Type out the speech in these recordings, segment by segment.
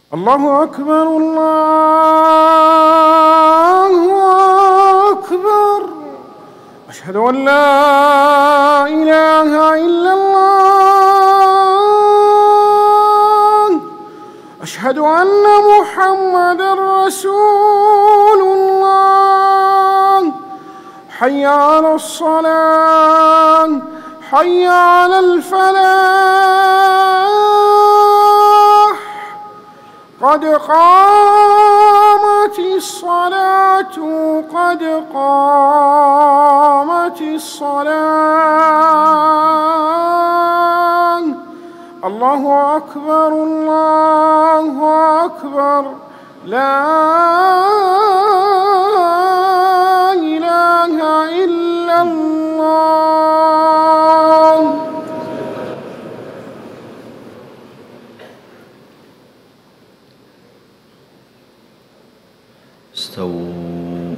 الله أكبر الله أكبر. أشهد أن لا إله إلا الله. أشهد أن محمدًا رسول الله. حي على الصلاة حي على الفلاح. قد قامت الصلاة قد قامت الصلاة. الله أكبر الله أكبر. لا إله إلا الله. استووا،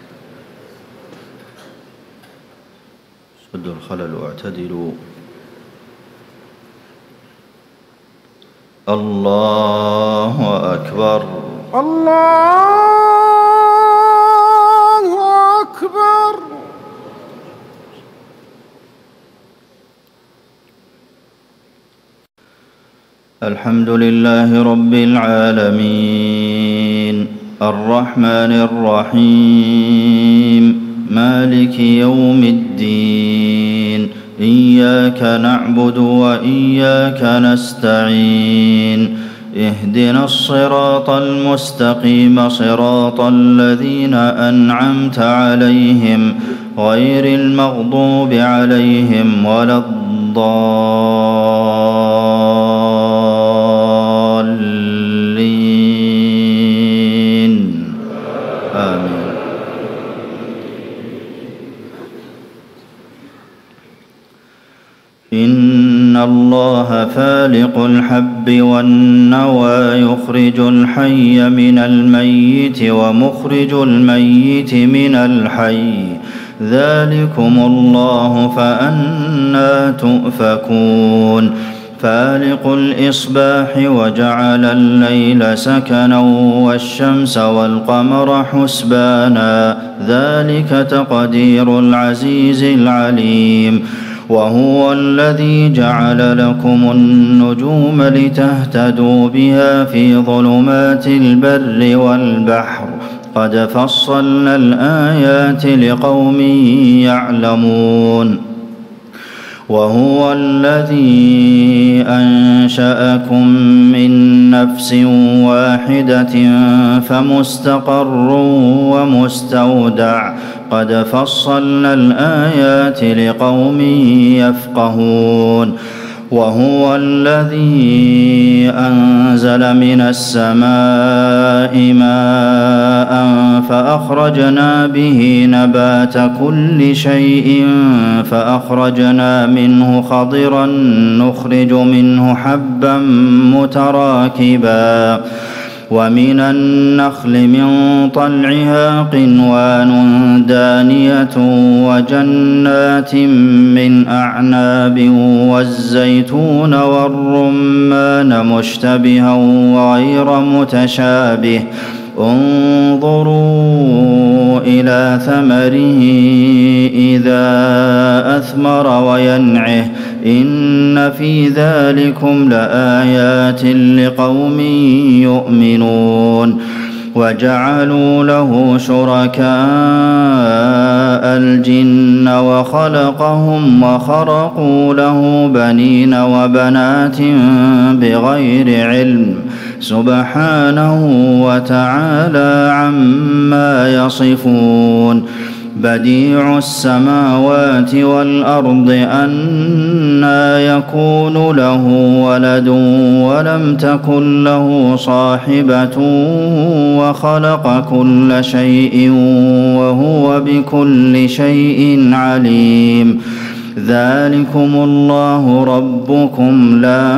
سدوا الخلل واعتدلوا. الله أكبر الله أكبر. الحمد لله رب العالمين الرحمن الرحيم مالك يوم الدين. إياك نعبد وإياك نستعين. اهدنا الصراط المستقيم صراط الذين أنعمت عليهم غير المغضوب عليهم ولا الضالين. آمين. إن الله فالق الحب والنوى يخرج الحي من الميت ومخرج الميت من الحي. ذلكم الله فأنى تؤفكون. فالق الإصباح وجعل الليل سكنا والشمس والقمر حسبانا. ذلك تقدير العزيز العليم. وهو الذي جعل لكم النجوم لتهتدوا بها في ظلمات البر والبحر. قد فصلنا الآيات لقوم يعلمون. وهو الذي أنشأكم من نفس واحدة فمستقر ومستودع. قد فصلنا الآيات لقوم يفقهون. وهو الذي أنزل من السماء ماء فأخرجنا به نبات كل شيء فأخرجنا منه خضرا نخرج منه حبا متراكبا. ومن النخل من طلعها قنوان دانية وجنات من أعناب والزيتون والرمان مشتبها وغير متشابه. انظروا إلى ثمره إذا أثمر وينعه. إن في ذلكم لآيات لقوم يؤمنون. وجعلوا له شركاء الجن وخلقهم وخرقوا له بنين وبنات بغير علم. سبحانه وتعالى عما يصفون. بديع السماوات والأرض أنى يكون له ولد ولم تكن له صاحبة وخلق كل شيء وهو بكل شيء عليم. ذلكم الله ربكم لا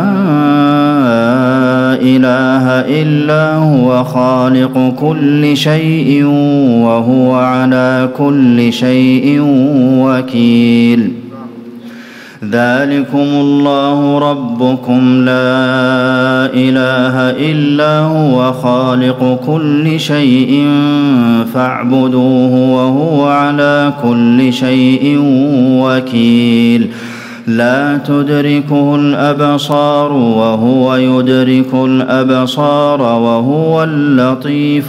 إله إلا هو خالق كل شيء وهو على كل شيء وكيل. ذلكم الله ربكم لا إله إلا هو خالق كل شيء فاعبدوه وهو على كل شيء وكيل لا تدركه الأبصار وهو يدرك الأبصار وهو اللطيف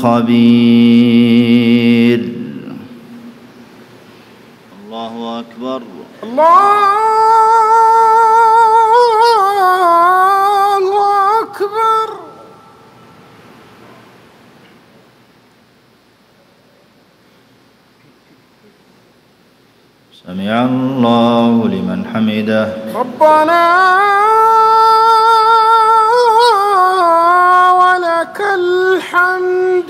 الخبير. الله أكبر. الله أكبر. سمع الله لمن حمده. ربنا ولك الحمد.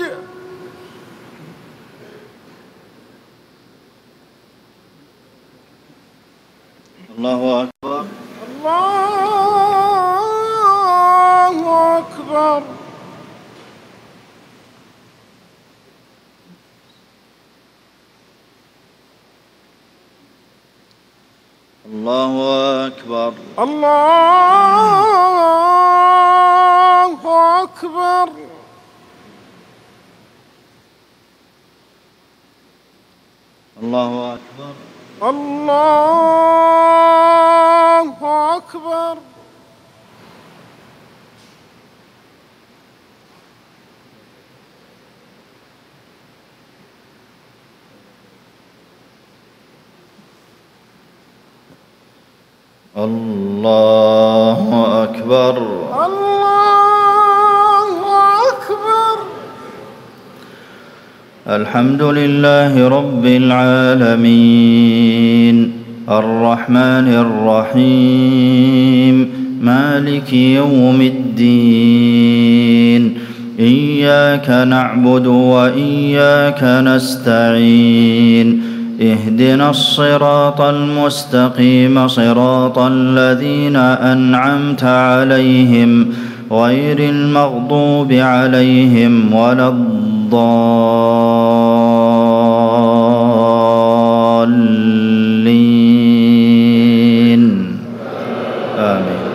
الله أكبر. الله أكبر. الله أكبر. الله أكبر. الله أكبر. الله أكبر. الله أكبر. الله أكبر. الحمد لله رب العالمين الرحمن الرحيم مالك يوم الدين إياك نعبد وإياك نستعين اهدنا الصراط المستقيم صراط الذين أنعمت عليهم غير المغضوب عليهم ولا الضالين آمين.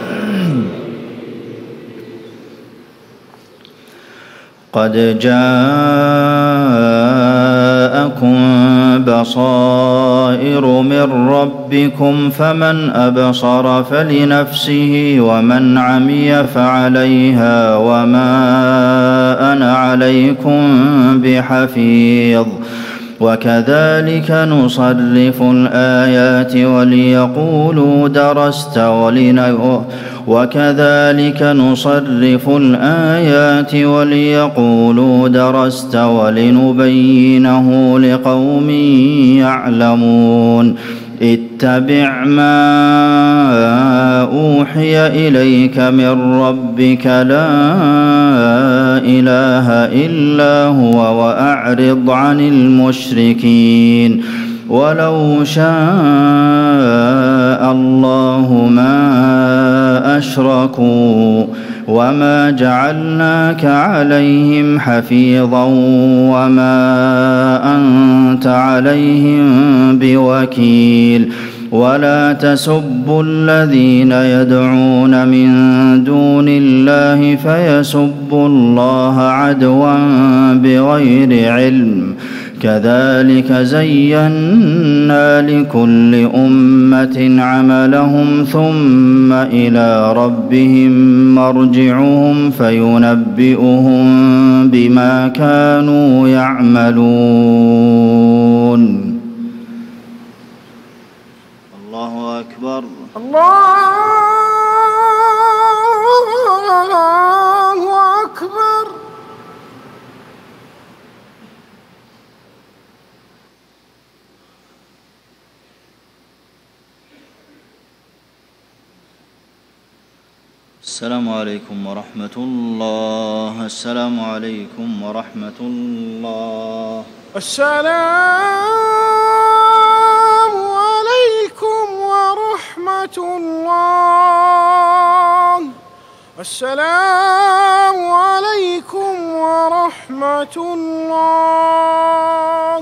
قد جاءكم بصائر من ربكم فمن أبصر فلنفسه ومن عمي فعليها وما أنا عليكم بحفيظ وكذلك نصرف الآيات وليقولوا درست ولنبينه لقوم يعلمون اتبع ما أوحي إليك من ربك لا إله إلا هو وأعرض عن المشركين ولو شاء الله ما أشركوا وما جعلناك عليهم حفيظا وما أنت عليهم بوكيل ولا تسبوا الذين يدعون من دون الله فيسبوا الله عدوا بغير علم كذلك زينا لكل أمة عملهم ثم إلى ربهم مرجعهم فينبئهم بما كانوا يعملون. الله أكبر. الله أكبر. السلام عليكم ورحمة الله. السلام عليكم ورحمة الله. السلام عليكم ورحمة الله. السلام عليكم ورحمة الله.